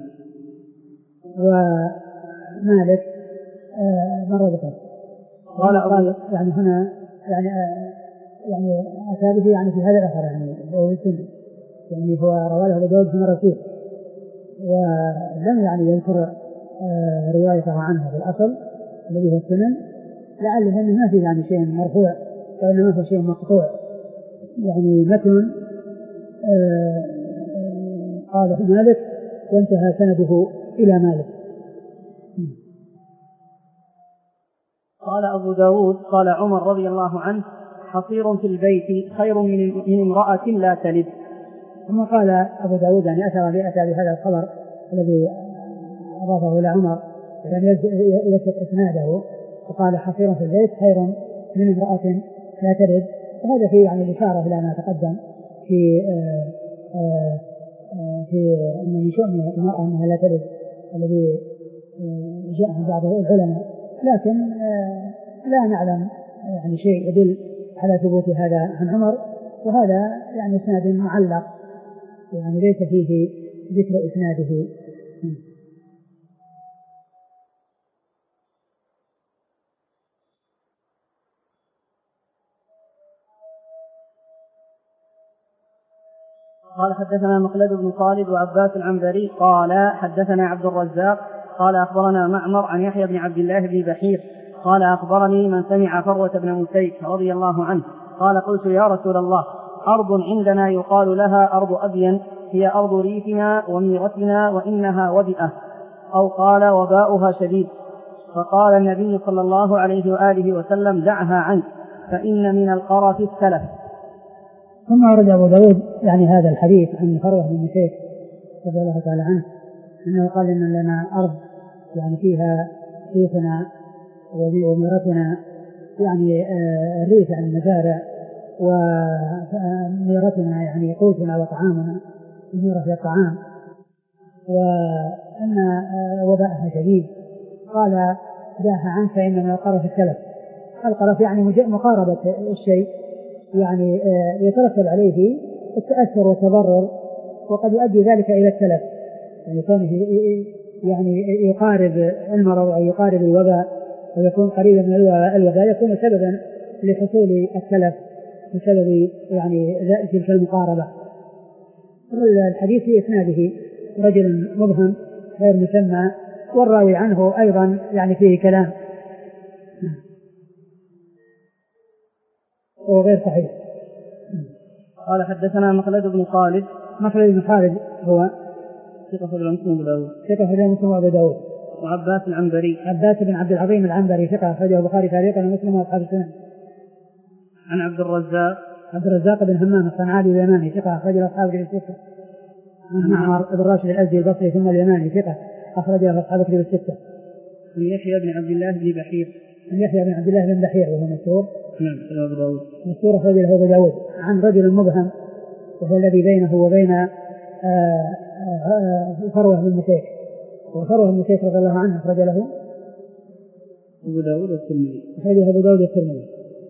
[SPEAKER 2] ومالك آه مرة ذكر قال قال يعني هنا يعني آه يعني أتابه يعني في هذا الأثر يعني هو يعني هو رواه أبو داود بن رشيد ولم يعني يذكر آه روايته عنه في الأصل، الذي هو السنن لعله أنه ما في يعني شيء مرفوع وإنما في شيء مقطوع يعني متن قال مالك وانتهى سنده إلى مالك.
[SPEAKER 1] قال أبو داود قال عمر رضي الله عنه حصير في البيت خير من امرأة لا تلد.
[SPEAKER 2] ثم قال أبو داود يعني أتى بهذا الخبر الذي أضافه إلى عمر يعني يثق إسناده وقال حصير في البيت خير من امرأة لا تلد. وهذا فيه يعني الإشارة إلى ما تقدم في آآ آآ في أن من شؤم المرأة أنها لا تلد الذي جاء عن بعض العلماء، لكن لا نعلم يعني شيء يدل على ثبوت هذا عن عمر، وهذا يعني إسناد معلق يعني ليس فيه ذكر إسناده.
[SPEAKER 1] قال حدثنا مخلد بن خالد وعباس العنبري قال حدثنا عبد الرزاق قال أخبرنا معمر عن يحيى بن عبد الله بن بحير قال أخبرني من سمع فروة بن مسيك رضي الله عنه قال قلت يا رسول الله أرض عندنا يقال لها أرض أبين هي أرض ريفنا وميرتنا وإنها وبئة أو قال وباؤها شديد، فقال النبي صلى الله عليه وآله وسلم دعها عنك فإن من القرف السلف.
[SPEAKER 2] ثم ورد أبو داود يعني هذا الحديث عن فروة بن مسيك رضي الله تعالى عنه أنه قال إن لنا أرض يعني فيها ريفنا وميرتنا يعني الريف يعني المزارع وميرتنا يعني قوتنا وطعامنا الميرة هي الطعام وأن وباءها شديد. قال داها عنك فإن من القرف السلف. القرف يعني مقاربة الشيء يعني يترتب عليه التأثر والتضرر وقد يؤدي ذلك إلى التلف يعني كونه يعني يقارب المرض أو يقارب الوباء ويكون قريبا من الوباء يكون سببا لحصول التلف بسبب يعني تلك المقاربة. الحديث في إسناده رجل مبهم غير مسمى والراوي عنه أيضا يعني فيه كلام وغير صحيح.
[SPEAKER 1] قال حدثنا مخلد بن خالد
[SPEAKER 2] مخلد بن خالد هو
[SPEAKER 1] ثقة في مسلم وأبو داود
[SPEAKER 2] ثقة في مسلم وأبو داود.
[SPEAKER 1] وعباس العنبري
[SPEAKER 2] عباس بن عبد العظيم العنبري ثقة أخرجه البخاري تعليقا ومسلم وأصحاب السنن.
[SPEAKER 1] عن عبد الرزاق
[SPEAKER 2] عبد الرزاق بن همام الصنعاني اليماني ثقة أخرجه أصحاب الكتب الستة. عن معمر بن راشد الأزدي البصري ثم اليماني ثقة أخرجه أصحاب الكتب الستة.
[SPEAKER 1] عن يحيى بن عبد الله بن بحير
[SPEAKER 2] عن يحيى بن عبد الله بن بحير وهو مشهور
[SPEAKER 1] نعم أبو داود
[SPEAKER 2] مشهور أخرجه أبو داود. عن رجل مبهم وهو الذي بينه وبين فروة بن مسيك وفروة بن مسيك رضي الله عنه أخرج له
[SPEAKER 1] أبو داود والترمذي
[SPEAKER 2] أخرجه أبو داود والترمذي.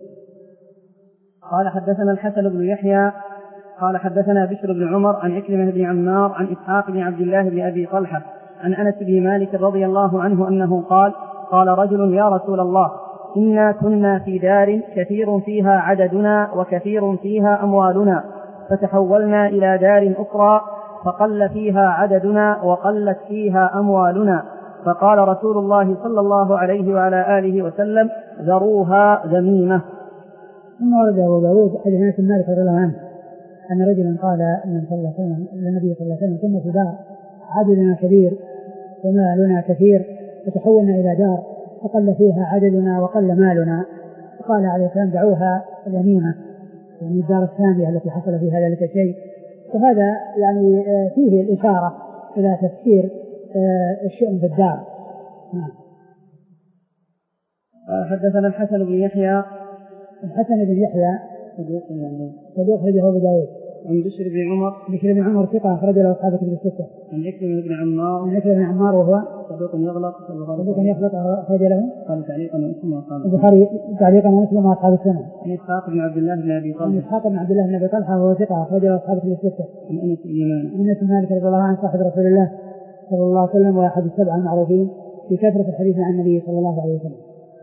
[SPEAKER 1] قال حدثنا الحسن بن يحيى قال حدثنا بشر بن عمر عن عكرمة بن عمار عن إسحاق بن عبد الله بن أبي طلحة عن أنس بن مالك رضي الله عنه أنه قال قال رجل يا رسول الله إنا كنا في دار كثير فيها عددنا وكثير فيها أموالنا فتحولنا إلى دار أخرى فقل فيها عددنا وقلت فيها أموالنا فقال رسول الله صلى الله عليه وعلى آله وسلم ذروها ذميمة.
[SPEAKER 2] ثم ورد أبو داود حديث أنس بن مالك رضي الله عنه أن رجلا قال النبي صلى الله عليه وسلم النبي صلى الله عليه وسلم كنا في دار عددنا كبير ومالنا كثير فتحولنا إلى دار فقل فيها عددنا وقل مالنا فقال عليه السلام دعوها ذميمة يعني الدار الثانية التي حصل فيها ذلك الشيء. وهذا يعني فيه الإشارة إلى تفسير الشؤم في الدار. نعم.
[SPEAKER 1] حدثنا الحسن بن يحيى
[SPEAKER 2] الحسن بن يحيى
[SPEAKER 1] صدوق
[SPEAKER 2] صدوق أخرجه أبو داود.
[SPEAKER 1] عن بشر بن عمر
[SPEAKER 2] بشر بن عمر ثقة أخرج له أصحاب الكتب الستة.
[SPEAKER 1] عن عكرمة بن عمار
[SPEAKER 2] عن عكرمة بن عمار وهو
[SPEAKER 1] صدوق يغلط
[SPEAKER 2] صدوق يغلط أخرج له
[SPEAKER 1] قال تعليقا ومسلم وأصحاب
[SPEAKER 2] البخاري تعليقا ومسلم وأصحاب السنة.
[SPEAKER 1] عن إسحاق بن عبد الله بن أبي طلحة
[SPEAKER 2] عن إسحاق بن عبد الله بن أبي طلحة وهو ثقة أخرج له أصحاب الكتب الستة.
[SPEAKER 1] عن أنس بن مالك
[SPEAKER 2] عن أنس بن مالك رضي الله عنه صاحب رسول الله صلى الله عليه وسلم وأحد السبعة المعروفين في كثرة الحديث عن النبي صلى الله عليه وسلم.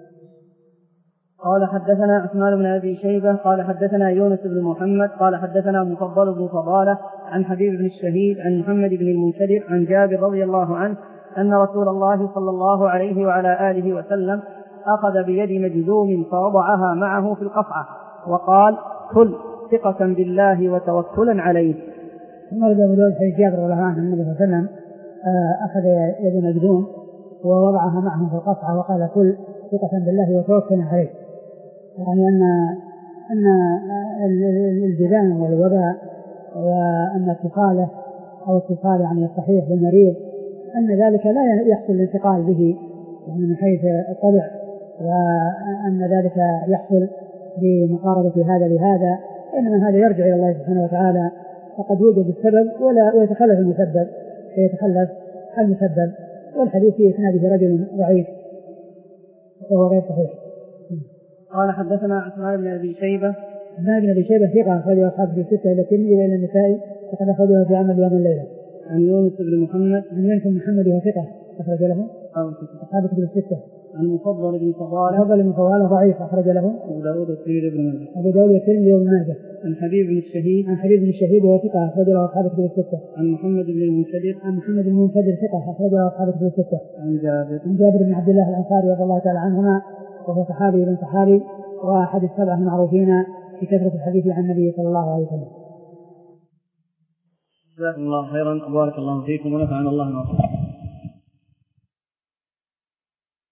[SPEAKER 1] قال حدثنا عثمان بن أبي شيبة قال حدثنا يونس بن محمد قال حدثنا مفضل بن فضالة عن حبيب بن الشهيد عن محمد بن المنكدر عن جابر رضي الله عنه أن رسول الله صلى الله عليه وعلى آله وسلم أخذ بيد مجذوم فوضعها معه في القصعة وقال كل ثقة بالله وتوكلا عليه.
[SPEAKER 2] ثم رد أبو داود حديث جابر رضي الله عنه النبي صلى الله عليه وسلم أخذ يد مجذوم ووضعها معه في القصعة وقال كل ثقة بالله وتوكلا عليه، يعني أن أن الجذام والوباء وأن اتصاله أو اتصال يعني الصحيح بالمريض أن ذلك لا يحصل الانتقال به يعني من حيث الطبع، وأن ذلك يحصل بمقاربة هذا لهذا، إنما هذا يرجع إلى الله سبحانه وتعالى، فقد يوجد السبب ولا ويتخلف المسبب فيتخلف المسبب. والحديث في إسناده رجل ضعيف وهو غير صحيح.
[SPEAKER 1] قال حدثنا عثمان بن أبي شيبة.
[SPEAKER 2] عثمان بن أبي شيبة ثقة أخرجه أصحابه في الستة إلى الترمذي وإلى النسائي وقد أخرجه في عمل يوم الليلة.
[SPEAKER 1] عن يونس بن محمد.
[SPEAKER 2] عن يونس بن محمد وهو ثقة أخرج له أصحابه في الستة.
[SPEAKER 1] عن مفضل بن فضالة.
[SPEAKER 2] مفضل بن فضالة ضعيف أخرج له
[SPEAKER 1] أبو داود والترمذي بن ماجه.
[SPEAKER 2] أبو داود والترمذي بن ماجه.
[SPEAKER 1] عن حبيب بن الشهيد.
[SPEAKER 2] عن حبيب بن الشهيد وهو ثقة أخرج له أصحابه في الستة.
[SPEAKER 1] عن محمد بن المنكدر.
[SPEAKER 2] عن محمد بن المنكدر ثقة أخرج له أصحابه في الستة.
[SPEAKER 1] عن جابر.
[SPEAKER 2] عن جابر بن عبد الله الأنصاري رضي الله تعالى عنهما وهو صحابي بن صحابي وأحد السبعة المعروفين في كثرة الحديث عن النبي صلى الله عليه وسلم.
[SPEAKER 1] جزاكم الله خيرا وبارك الله فيكم ونفعنا الله بما